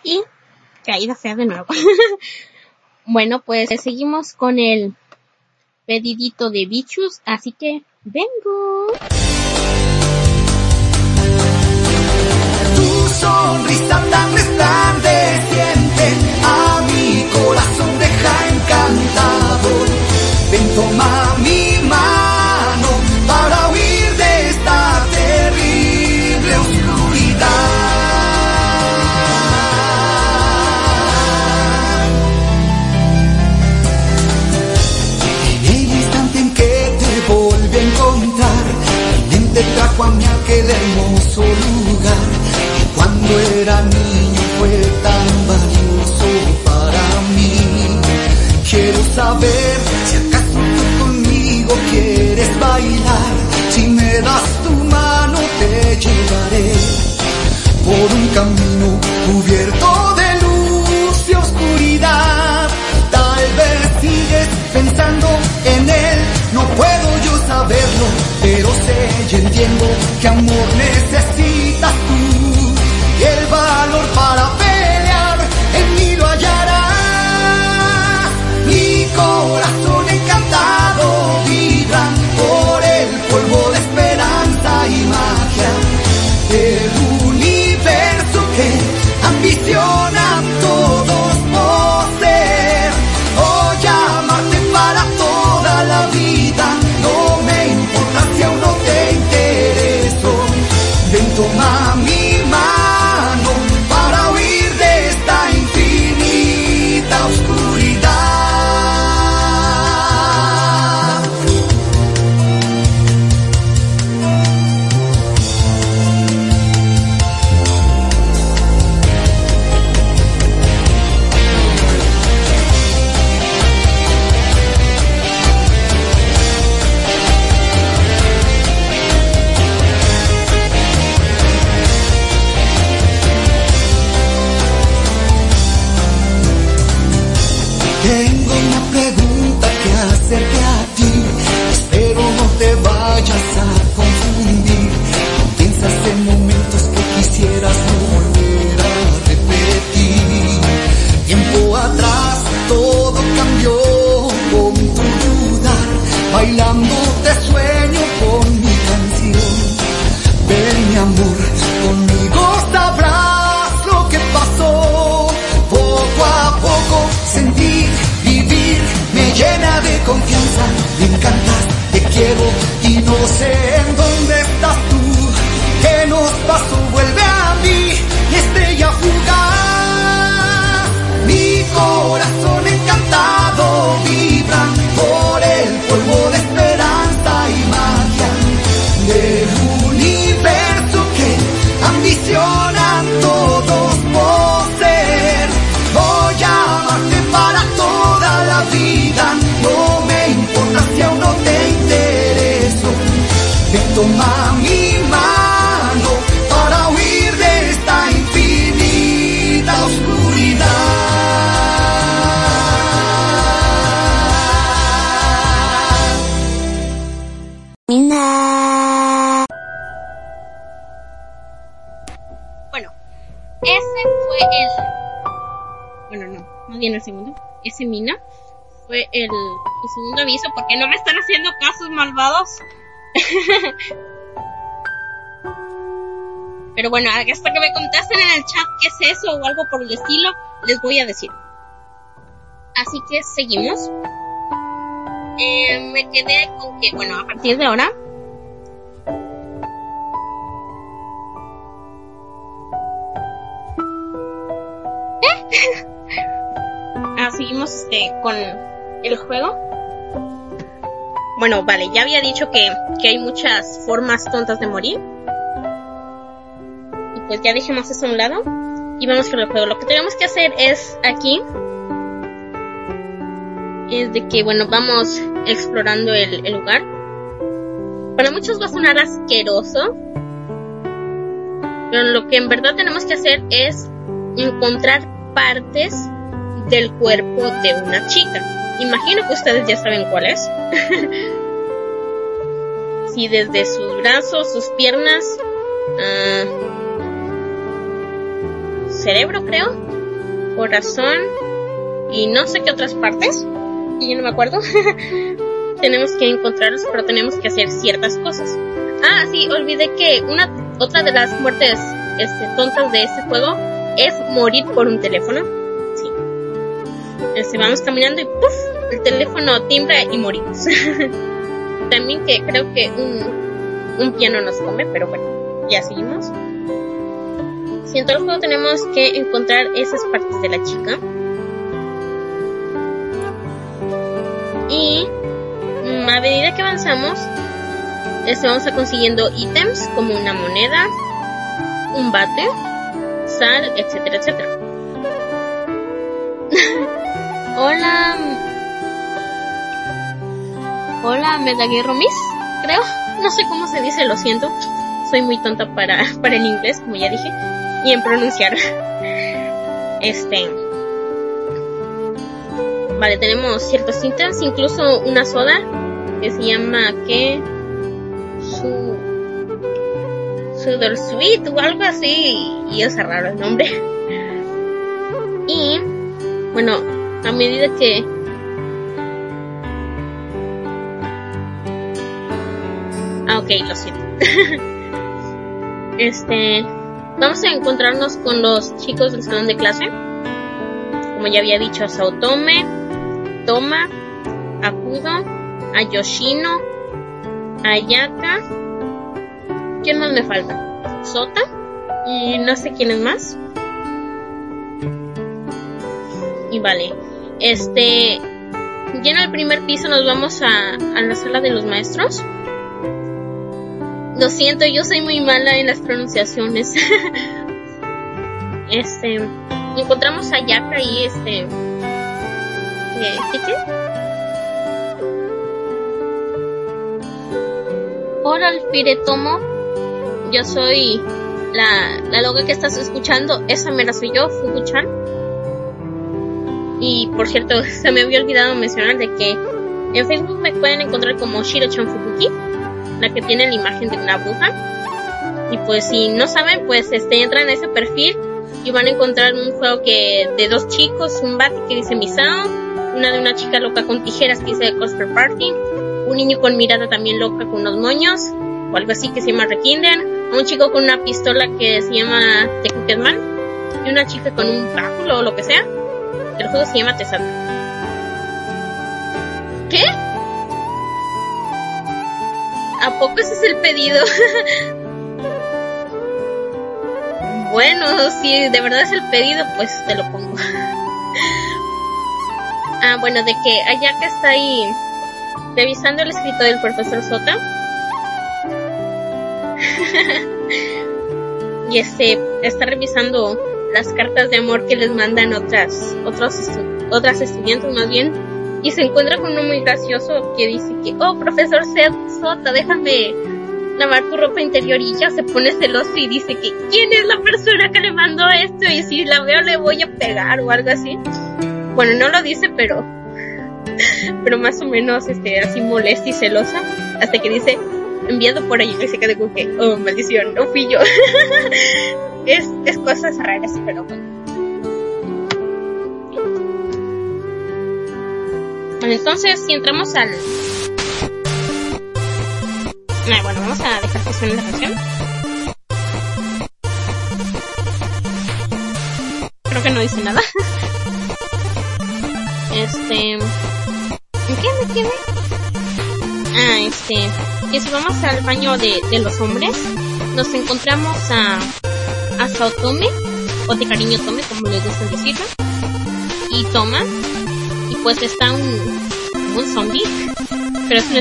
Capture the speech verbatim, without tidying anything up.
y caída fea de nuevo. Bueno, pues seguimos con el pedidito de bichos, así que vengo. Tu sonrisa tan resplandeciente a mi corazón deja encantado. Ven, toma mi mano para huir de esta terrible oscuridad. En el instante en que te volví a encontrar, mi mente trajo a mí aquel hermoso lugar. Cuando era niño fue tan valioso para mí. Quiero saber si acaso tú conmigo quieres bailar. Si me das tu mano te llevaré por un camino cubierto de luz y oscuridad. Tal vez sigues pensando en él, no puedo yo saberlo, pero sé y entiendo que amor necesitas tú. Y el valor para pelear en mí lo hallarás. Mi corazón encantado vibra por el polvo de esperanza y magia del universo que ambiciona todos poseer. Voy a amarte para toda la vida, no me importa si aún no te intereso. Ven, toma mi bailando te sueño con mi canción. Ven mi amor, conmigo sabrás lo que pasó. Poco a poco sentir, vivir, me llena de confianza. Me encantas, te quiero y no sé en dónde estás tú. ¿Qué nos pasó? Vuelve a mí, estrella fugaz. Mi corazón encantado vibra por el polvo de esperanza y magia del universo que ambicionan todos poseer. Voy a amarte para toda la vida, no me importa si aún no te intereso. Ven, toma mi mano para huir de esta infinita oscuridad. Bueno, ese fue el... Bueno, no, no viene el segundo. Ese Mina fue el, el segundo aviso, porque no me están haciendo casos malvados. Pero bueno, hasta que me contesten en el chat qué es eso o algo por el estilo, les voy a decir. Así que seguimos. Eh, me quedé con que, bueno, a partir de ahora ah, seguimos este con el juego. Bueno, vale, ya había dicho que, que hay muchas formas tontas de morir. Y pues ya dejemos eso a un lado y vamos con el juego. Lo que tenemos que hacer es aquí es de que, bueno, vamos explorando el, el lugar. Para muchos va a sonar asqueroso, pero lo que en verdad tenemos que hacer es encontrar partes del cuerpo de una chica. Imagino que ustedes ya saben cuál es. Sí, desde sus brazos, sus piernas, uh, cerebro, creo, corazón y no sé qué otras partes, y yo no me acuerdo. Tenemos que encontrarlos, pero tenemos que hacer ciertas cosas. Ah, sí, olvidé que una otra de las muertes este, tontas de este juego es morir por un teléfono. Sí. Este, vamos caminando y ¡puf! El teléfono timbra y morimos. También que creo que un, un piano nos come, pero bueno, ya seguimos. Si en todo el juego tenemos que encontrar esas partes de la chica. Y a medida que avanzamos, este, vamos a consiguiendo ítems como una moneda, un bate, sal, etcétera, etcétera. Hola. Hola, Medaguerro Miss, creo. No sé cómo se dice, lo siento. Soy muy tonta para, para el inglés, como ya dije, y en pronunciar. Este. Vale, tenemos ciertos ítems, incluso una soda que se llama ¿qué? Su Sugar Sweet o algo así, y es raro el nombre. Y bueno, a medida que ah, ok, lo siento. Este, vamos a encontrarnos con los chicos del salón de clase. Como ya había dicho, a Saotome, Toma, a Kudo, a Yoshino, a Ayaka. ¿Quién más me falta? Sota y no sé quién es más. Y vale, este, ya en el primer piso nos vamos a, a la sala de los maestros. Lo siento, yo soy muy mala en las pronunciaciones. Este, encontramos a Ayaka y este, ¿qué, qué, qué? Hola, Alfiretomo. Yo soy la, la loga que estás escuchando. Esa mera soy yo, Fuku-chan. Y por cierto, se me había olvidado mencionar de que en Facebook me pueden encontrar como Shiro-chan Fubuki, la que tiene la imagen de una bruja. Y pues si no saben, pues este entran a ese perfil y van a encontrar un juego que de dos chicos, un bate que dice Misao, una de una chica loca con tijeras que dice Cosper Party, un niño con mirada también loca con unos moños o algo así que se llama Rekinden, un chico con una pistola que se llama The Crooked Man y una chica con un báculo o lo que sea. El juego se llama Tesata. ¿Qué? ¿A poco ese es el pedido? Bueno, si de verdad es el pedido, pues te lo pongo. Ah, bueno, de que Ayaka está ahí revisando el escrito del profesor Sota. Y este está revisando las cartas de amor que les mandan otras otros estu- otras estudiantes más bien, y se encuentra con uno muy gracioso que dice que oh, profesor Sota, déjame lavar tu ropa interior, y ella se pone celoso y dice que ¿quién es la persona que le mandó esto? Y si la veo le voy a pegar o algo así. Bueno, no lo dice, pero pero más o menos este así molesta y celosa, hasta que dice enviado por ahí, y se queda con que oh, maldición, no fui yo. es, es cosas raras, pero bueno. Bueno, entonces si entramos al Ah, bueno, vamos a dejar que suene la canción. Creo que no dice nada. Este... ¿En qué me quedé? Ah, este... Que si vamos al baño de, de los hombres, nos encontramos a... a Saotome, o de cariño Tome, como le gusta decirlo, y Toma, y pues está un... un zombie, pero es un